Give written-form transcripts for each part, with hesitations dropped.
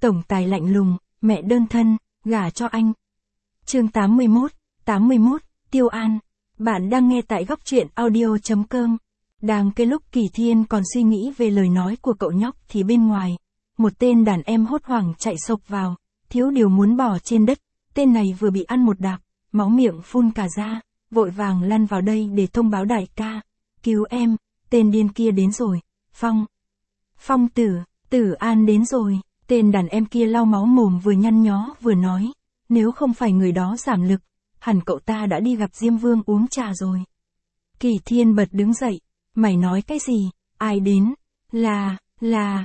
tổng tài lạnh lùng, mẹ đơn thân, gả cho anh. Chương 81, Tiêu An. Bạn đang nghe tại góc truyện audio.com. Đang cái lúc Kỳ Thiên còn suy nghĩ về lời nói của cậu nhóc thì bên ngoài, một tên đàn em hốt hoảng chạy sộc vào, thiếu điều muốn bò trên đất. Tên này vừa bị ăn một đạp, máu miệng phun cả ra, vội vàng lăn vào đây để thông báo đại ca. Cứu em, tên điên kia đến rồi. Phong Tử An đến rồi. Tên đàn em kia lau máu mồm vừa nhăn nhó vừa nói. Nếu không phải người đó giảm lực, hẳn cậu ta đã đi gặp Diêm Vương uống trà rồi. Kỳ Thiên bật đứng dậy. Mày nói cái gì? Ai đến? Là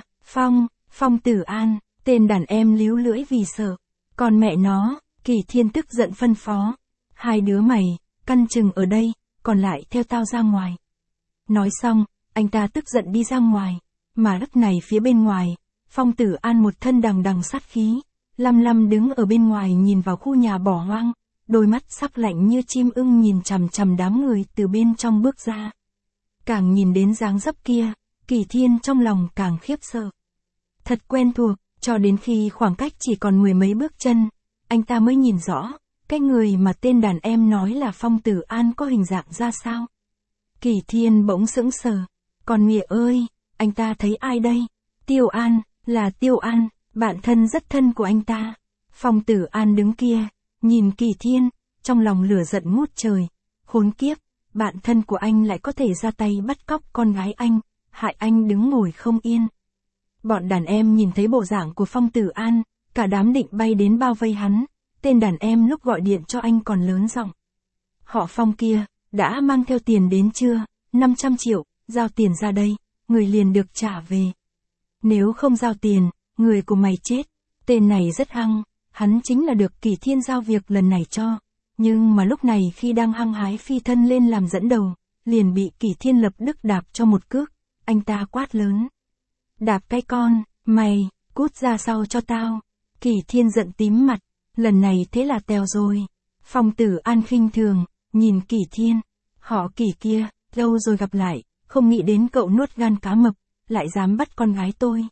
Phong Tử An. Tên đàn em líu lưỡi vì sợ. Còn mẹ nó, Kỳ Thiên tức giận phân phó. Hai đứa mày, căn chừng ở đây, còn lại theo tao ra ngoài. Nói xong, anh ta tức giận đi ra ngoài. Mà lúc này phía bên ngoài, Phong Tử An một thân đằng đằng sát khí, lăm đứng ở bên ngoài nhìn vào khu nhà bỏ hoang, đôi mắt sắc lạnh như chim ưng nhìn chằm chằm đám người từ bên trong bước ra. Càng nhìn đến dáng dấp kia, Kỳ Thiên trong lòng càng khiếp sợ. Thật quen thuộc, cho đến khi khoảng cách chỉ còn mười mấy bước chân, anh ta mới nhìn rõ, cái người mà tên đàn em nói là Phong Tử An có hình dạng ra sao. Kỳ Thiên bỗng sững sờ. Còn mẹ ơi, anh ta thấy ai đây? Tiêu An, là Tiêu An, bạn thân rất thân của anh ta. Phong Tử An đứng kia, nhìn Kỳ Thiên, trong lòng lửa giận ngút trời. Khốn kiếp, bạn thân của anh lại có thể ra tay bắt cóc con gái anh, hại anh đứng ngồi không yên. Bọn đàn em nhìn thấy bộ dạng của Phong Tử An, cả đám định bay đến bao vây hắn. Tên đàn em lúc gọi điện cho anh còn lớn giọng. Họ Phong kia, đã mang theo tiền đến chưa? 500 triệu, giao tiền ra đây, người liền được trả về. Nếu không giao tiền, người của mày chết. Tên này rất hăng, hắn chính là được Kỳ Thiên giao việc lần này cho. Nhưng mà lúc này khi đang hăng hái phi thân lên làm dẫn đầu, liền bị Kỳ Thiên lập tức đạp cho một cước. Anh ta quát lớn. Đạp cái con, mày, cút ra sau cho tao. Kỳ Thiên giận tím mặt, lần này thế là tèo rồi. Phong Tử An khinh thường, nhìn Kỳ Thiên. Họ Kỳ kia, lâu rồi gặp lại, không nghĩ đến cậu nuốt gan cá mập, lại dám bắt con gái tôi.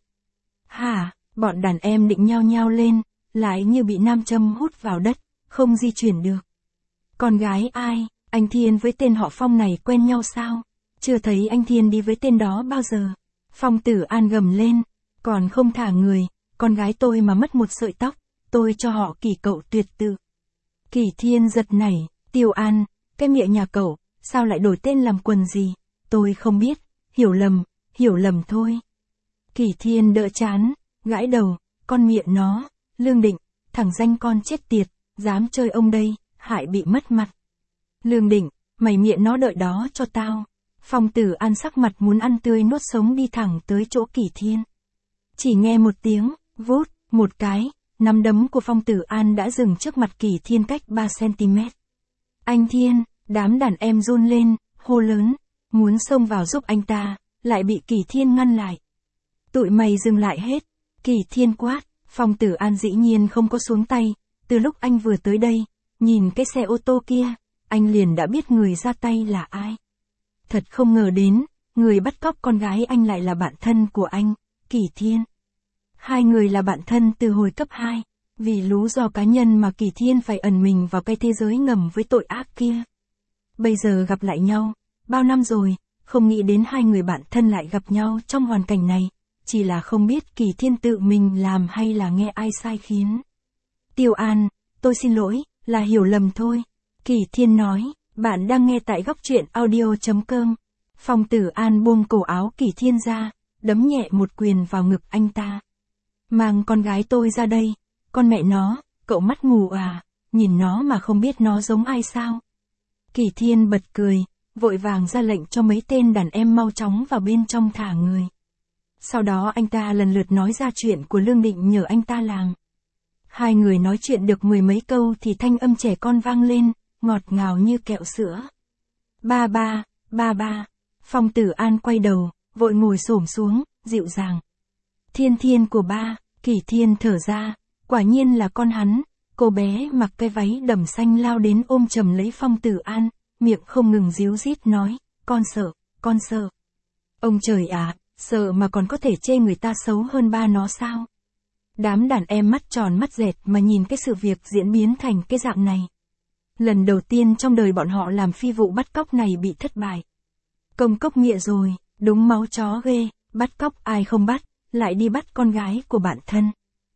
Hả, bọn đàn em định nhao nhao lên, lại như bị nam châm hút vào đất, không di chuyển được. Con gái ai, anh Thiên với tên họ Phong này quen nhau sao? Chưa thấy anh Thiên đi với tên đó bao giờ. Phong Tử An gầm lên, còn không thả người, con gái tôi mà mất một sợi tóc, tôi cho họ Kỳ cậu tuyệt tự. Kỳ Thiên giật nảy, Tiêu An, cái miệng nhà cậu, sao lại đổi tên làm quần gì? Tôi không biết, hiểu lầm thôi. Kỳ Thiên đỡ chán, gãi đầu, con miệng nó, Lương Định, thằng danh con chết tiệt, dám chơi ông đây, hại bị mất mặt. Lương Định, mày miệng nó đợi đó cho tao. Phong Tử An sắc mặt muốn ăn tươi nuốt sống đi thẳng tới chỗ Kỳ Thiên. Chỉ nghe một tiếng, vút, một cái, nắm đấm của Phong Tử An đã dừng trước mặt Kỳ Thiên cách 3 cm. Anh Thiên, đám đàn em run lên, hô lớn, muốn xông vào giúp anh ta, lại bị Kỳ Thiên ngăn lại. Tụi mày dừng lại hết. Kỳ Thiên quát. Phong Tử An dĩ nhiên không có xuống tay. Từ lúc anh vừa tới đây, nhìn cái xe ô tô kia, anh liền đã biết người ra tay là ai. Thật không ngờ đến, người bắt cóc con gái anh lại là bạn thân của anh, Kỳ Thiên. Hai người là bạn thân từ hồi cấp 2, vì lý do cá nhân mà Kỳ Thiên phải ẩn mình vào cái thế giới ngầm với tội ác kia. Bây giờ gặp lại nhau, bao năm rồi, không nghĩ đến hai người bạn thân lại gặp nhau trong hoàn cảnh này, chỉ là không biết Kỳ Thiên tự mình làm hay là nghe ai sai khiến. Tiêu An, tôi xin lỗi, là hiểu lầm thôi. Kỳ Thiên nói, bạn đang nghe tại góc truyện audio.com. Phong Tử An buông cổ áo Kỳ Thiên ra, đấm nhẹ một quyền vào ngực anh ta. Mang con gái tôi ra đây, con mẹ nó, cậu mắt mù à, nhìn nó mà không biết nó giống ai sao. Kỳ Thiên bật cười, vội vàng ra lệnh cho mấy tên đàn em mau chóng vào bên trong thả người. Sau đó anh ta lần lượt nói ra chuyện của Lương Định nhờ anh ta làm. Hai người nói chuyện được mười mấy câu thì thanh âm trẻ con vang lên, ngọt ngào như kẹo sữa. Ba ba. Phong Tử An quay đầu, vội ngồi xổm xuống, dịu dàng. Thiên của ba. Kỳ Thiên thở ra, quả nhiên là con hắn. Cô bé mặc cái váy đầm xanh lao đến ôm chầm lấy Phong Tử An, miệng không ngừng díu dít nói, con sợ. Ông trời ạ, sợ mà còn có thể chê người ta xấu hơn ba nó sao? Đám đàn em mắt tròn mắt dẹt mà nhìn cái sự việc diễn biến thành cái dạng này. Lần đầu tiên trong đời bọn họ làm phi vụ bắt cóc này bị thất bại. Công cốc nghĩa rồi, đúng máu chó ghê, bắt cóc ai không bắt, lại đi bắt con gái của bạn thân.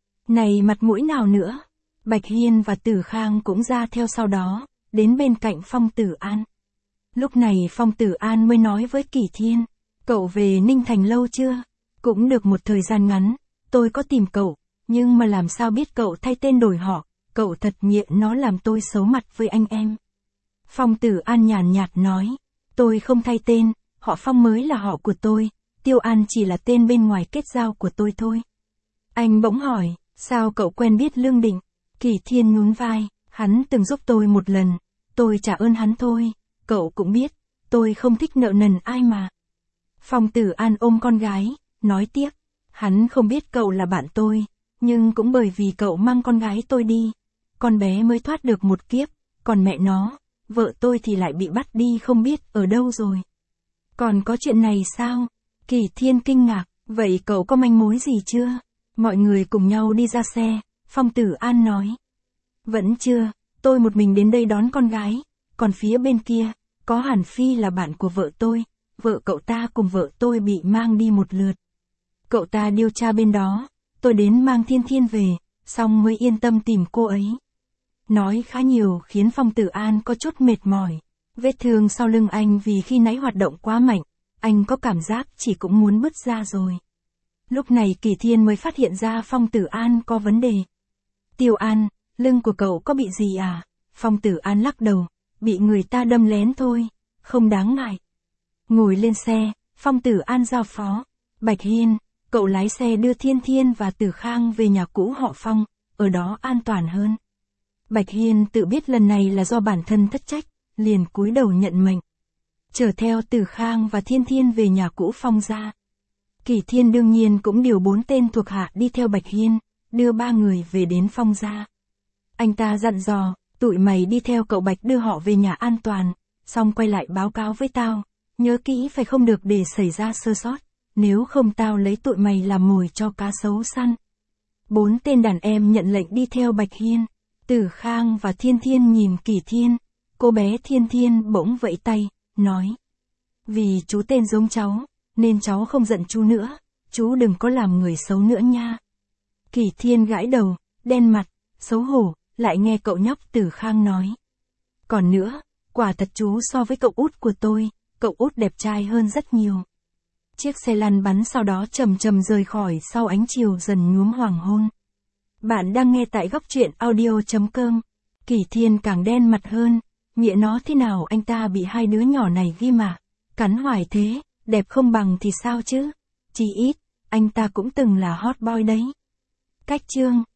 Này mặt mũi nào nữa? Bạch Hiên và Tử Khang cũng ra theo sau đó, đến bên cạnh Phong Tử An. Lúc này Phong Tử An mới nói với Kỷ Thiên, cậu về Ninh Thành lâu chưa? Cũng được một thời gian ngắn, tôi có tìm cậu, nhưng mà làm sao biết cậu thay tên đổi họ, cậu thật nghiện nó làm tôi xấu mặt với anh em. Phong Tử An nhàn nhạt nói, tôi không thay tên, họ Phong mới là họ của tôi, Tiêu An chỉ là tên bên ngoài kết giao của tôi thôi. Anh bỗng hỏi, sao cậu quen biết Lương Định? Kỷ Thiên nhún vai, hắn từng giúp tôi một lần, tôi trả ơn hắn thôi, cậu cũng biết, tôi không thích nợ nần ai mà. Phong Tử An ôm con gái, nói tiếp, hắn không biết cậu là bạn tôi, nhưng cũng bởi vì cậu mang con gái tôi đi, con bé mới thoát được một kiếp, còn mẹ nó, vợ tôi thì lại bị bắt đi không biết ở đâu rồi. Còn có chuyện này sao? Kỷ Thiên kinh ngạc, vậy cậu có manh mối gì chưa? Mọi người cùng nhau đi ra xe, Phong Tử An nói. Vẫn chưa, tôi một mình đến đây đón con gái, còn phía bên kia, có Hàn Phi là bạn của vợ tôi, vợ cậu ta cùng vợ tôi bị mang đi một lượt. Cậu ta điều tra bên đó, tôi đến mang Thiên Thiên về, xong mới yên tâm tìm cô ấy. Nói khá nhiều khiến Phong Tử An có chút mệt mỏi. Vết thương sau lưng anh vì khi nãy hoạt động quá mạnh, anh có cảm giác chỉ cũng muốn bứt ra rồi. Lúc này Kỷ Thiên mới phát hiện ra Phong Tử An có vấn đề. Tiêu An, lưng của cậu có bị gì à? Phong Tử An lắc đầu, bị người ta đâm lén thôi, không đáng ngại. Ngồi lên xe, Phong Tử An giao phó, Bạch Hiên, cậu lái xe đưa Thiên Thiên và Tử Khang về nhà cũ họ Phong, ở đó an toàn hơn. Bạch Hiên tự biết lần này là do bản thân thất trách, liền cúi đầu nhận mệnh. Chở theo Tử Khang và Thiên Thiên về nhà cũ Phong gia. Kỷ Thiên đương nhiên cũng điều 4 tên thuộc hạ đi theo Bạch Hiên, đưa 3 người về đến Phong gia. Anh ta dặn dò, tụi mày đi theo cậu Bạch đưa họ về nhà an toàn, xong quay lại báo cáo với tao, nhớ kỹ phải không được để xảy ra sơ sót, nếu không tao lấy tụi mày làm mồi cho cá sấu săn. 4 tên đàn em nhận lệnh đi theo Bạch Hiên. Tử Khang và Thiên Thiên nhìn Kỷ Thiên, cô bé Thiên Thiên bỗng vẫy tay, nói. Vì chú tên giống cháu, nên cháu không giận chú nữa, chú đừng có làm người xấu nữa nha. Kỷ Thiên gãi đầu, đen mặt, xấu hổ, lại nghe cậu nhóc Tử Khang nói. Còn nữa, quả thật chú so với cậu út của tôi, cậu út đẹp trai hơn rất nhiều. Chiếc xe lăn bắn sau đó chậm chậm rời khỏi sau ánh chiều dần nhuốm hoàng hôn. Bạn đang nghe tại góc truyện audio.com. Kỷ Thiên càng đen mặt hơn, nghĩa nó thế nào anh ta bị hai đứa nhỏ này ghi mà, cắn hoài thế, đẹp không bằng thì sao chứ, chỉ ít, anh ta cũng từng là hot boy đấy. Cách chương